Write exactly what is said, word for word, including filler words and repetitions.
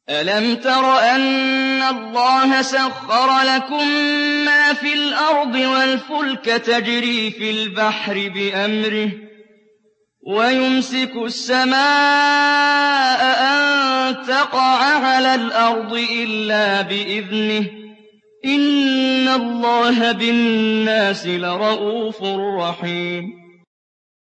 أَلَمْ تَرَ أَنَّ اللَّهَ سَخَّرَ لَكُم مَّا فِي الْأَرْضِ وَالْفُلْكَ تَجْرِي فِي الْبَحْرِ بِأَمْرِهِ وَيُمْسِكُ السَّمَاءَ أَن تَقَعَ عَلَى الْأَرْضِ إِلَّا بِإِذْنِهِ ۗ إِنَّ اللَّهَ بِالنَّاسِ لَرَءُوفٌ رَّحِيمٌ